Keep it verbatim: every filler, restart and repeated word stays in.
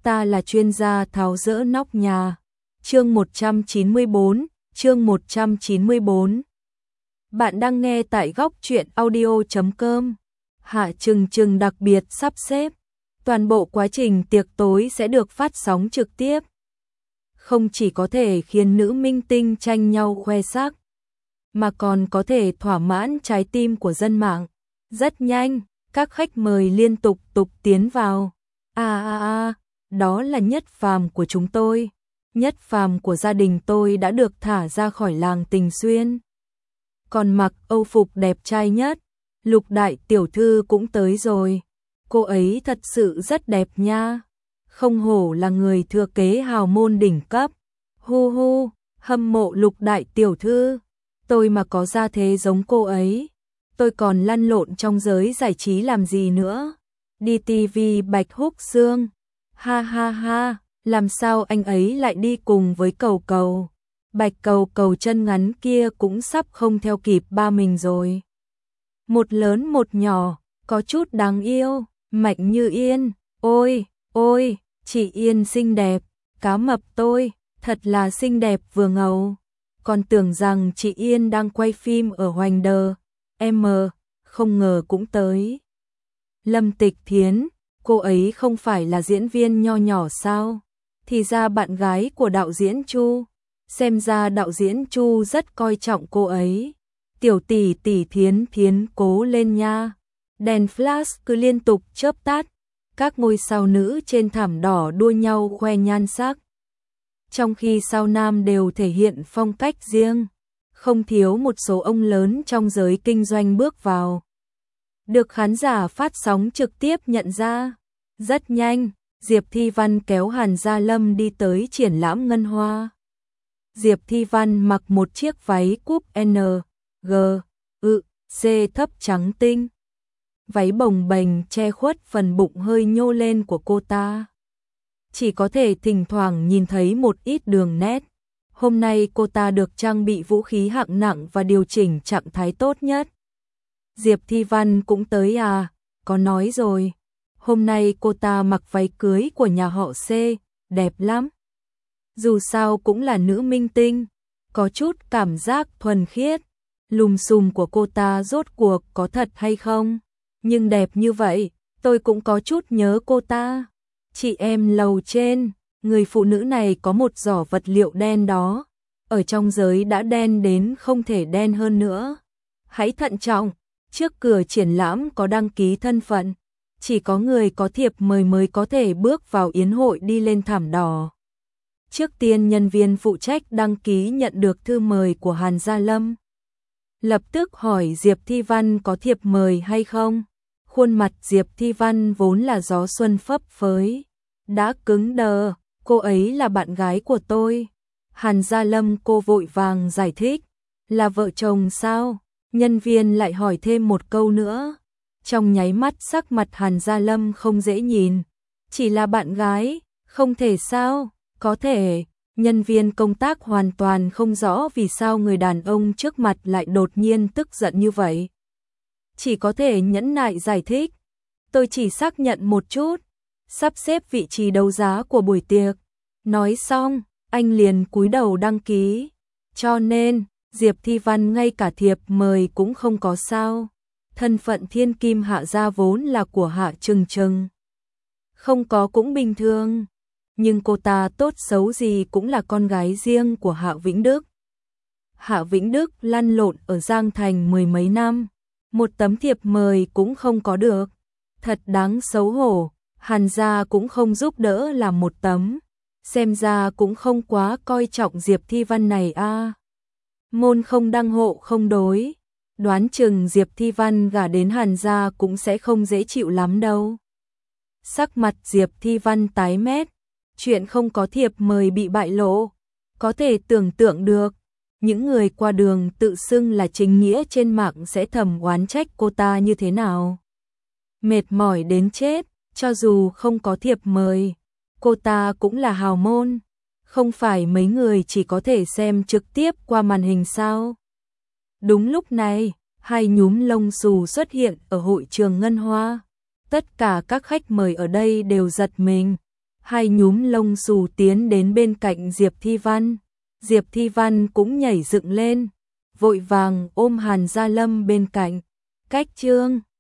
ta là chuyên gia tháo dỡ nóc nhà. Chương một trăm chín mươi bốn, chương một trăm chín mươi bốn. Bạn đang nghe tại góc truyện audio chấm com. Hạ Trừng Trừng đặc biệt sắp xếp. Toàn bộ quá trình tiệc tối sẽ được phát sóng trực tiếp. Không chỉ có thể khiến nữ minh tinh tranh nhau khoe sắc, mà còn có thể thỏa mãn trái tim của dân mạng. Rất nhanh, các khách mời liên tục tục tiến vào. À à à, đó là Nhất Phàm của chúng tôi. Nhất Phàm của gia đình tôi đã được thả ra khỏi làng Tình Xuyên. Còn mặc âu phục đẹp trai nhất, Lục đại tiểu thư cũng tới rồi. Cô ấy thật sự rất đẹp nha. Không hổ là người thừa kế hào môn đỉnh cấp. Hu hu, hâm mộ Lục đại tiểu thư. Tôi mà có gia thế giống cô ấy, tôi còn lăn lộn trong giới giải trí làm gì nữa. Đi ti vi Bạch Húc Xương. Ha ha ha, làm sao anh ấy lại đi cùng với Cầu Cầu? Bạch Cầu Cầu chân ngắn kia cũng sắp không theo kịp ba mình rồi. Một lớn một nhỏ, có chút đáng yêu. Mạnh Như Yên, ôi, ôi, chị Yên xinh đẹp. Cá mập tôi, thật là xinh đẹp vừa ngầu. Còn tưởng rằng chị Yên đang quay phim ở Hoành Đờ. Em không ngờ cũng tới. Lâm Tịch Thiến, cô ấy không phải là diễn viên nho nhỏ sao? Thì ra bạn gái của đạo diễn Chu. Xem ra đạo diễn Chu rất coi trọng cô ấy. Tiểu tỷ tỷ Thiến Thiến cố lên nha. Đèn flash cứ liên tục chớp tắt. Các ngôi sao nữ trên thảm đỏ đua nhau khoe nhan sắc. Trong khi sao nam đều thể hiện phong cách riêng, không thiếu một số ông lớn trong giới kinh doanh bước vào. Được khán giả phát sóng trực tiếp nhận ra. Rất nhanh, Diệp Thi Văn kéo Hàn Gia Lâm đi tới triển lãm ngân hoa. Diệp Thi Văn mặc một chiếc váy cúp N, G, ự, C thấp trắng tinh. Váy bồng bềnh che khuất phần bụng hơi nhô lên của cô ta. Chỉ có thể thỉnh thoảng nhìn thấy một ít đường nét. Hôm nay cô ta được trang bị vũ khí hạng nặng và điều chỉnh trạng thái tốt nhất. Diệp Thi Văn cũng tới à? Có nói rồi. Hôm nay cô ta mặc váy cưới của nhà họ C, đẹp lắm. Dù sao cũng là nữ minh tinh, có chút cảm giác thuần khiết. Lùm xùm của cô ta rốt cuộc có thật hay không? Nhưng đẹp như vậy, tôi cũng có chút nhớ cô ta. Chị em lầu trên, người phụ nữ này có một giỏ vật liệu đen đó. Ở trong giới đã đen đến không thể đen hơn nữa. Hãy thận trọng, trước cửa triển lãm có đăng ký thân phận. Chỉ có người có thiệp mời mới có thể bước vào yến hội đi lên thảm đỏ. Trước tiên nhân viên phụ trách đăng ký nhận được thư mời của Hàn Gia Lâm. Lập tức hỏi Diệp Thi Văn có thiệp mời hay không. Khuôn mặt Diệp Thi Văn vốn là gió xuân phấp phới, đã cứng đờ. Cô ấy là bạn gái của tôi. Hàn Gia Lâm cô vội vàng giải thích. Là vợ chồng sao? Nhân viên lại hỏi thêm một câu nữa. Trong nháy mắt sắc mặt Hàn Gia Lâm không dễ nhìn. Chỉ là bạn gái, không thể sao? Có thể. Nhân viên công tác hoàn toàn không rõ vì sao người đàn ông trước mặt lại đột nhiên tức giận như vậy. Chỉ có thể nhẫn nại giải thích. Tôi chỉ xác nhận một chút. Sắp xếp vị trí đấu giá của buổi tiệc. Nói xong, anh liền cúi đầu đăng ký. Cho nên, Diệp Thi Văn ngay cả thiệp mời cũng không có sao. Thân phận thiên kim Hạ gia vốn là của Hạ Trừng Trừng. Không có cũng bình thường. Nhưng cô ta tốt xấu gì cũng là con gái riêng của Hạ Vĩnh Đức. Hạ Vĩnh Đức lăn lộn ở Giang Thành mười mấy năm. Một tấm thiệp mời cũng không có được. Thật đáng xấu hổ. Hàn gia cũng không giúp đỡ làm một tấm. Xem ra cũng không quá coi trọng Diệp Thi Văn này a. À. Môn không đăng hộ không đối. Đoán chừng Diệp Thi Văn gả đến Hàn gia cũng sẽ không dễ chịu lắm đâu. Sắc mặt Diệp Thi Văn tái mét. Chuyện không có thiệp mời bị bại lộ. Có thể tưởng tượng được. Những người qua đường tự xưng là chính nghĩa trên mạng sẽ thầm oán trách cô ta như thế nào. Mệt mỏi đến chết. Cho dù không có thiệp mời, cô ta cũng là hào môn. Không phải mấy người chỉ có thể xem trực tiếp qua màn hình sao. Đúng lúc này, hai nhúm lông xù xuất hiện ở hội trường Ngân Hoa. Tất cả các khách mời ở đây đều giật mình. hai nhúm lông xù tiến đến bên cạnh Diệp Thi Văn. Diệp Thi Văn cũng nhảy dựng lên, vội vàng ôm Hàn Gia Lâm bên cạnh. Cách chương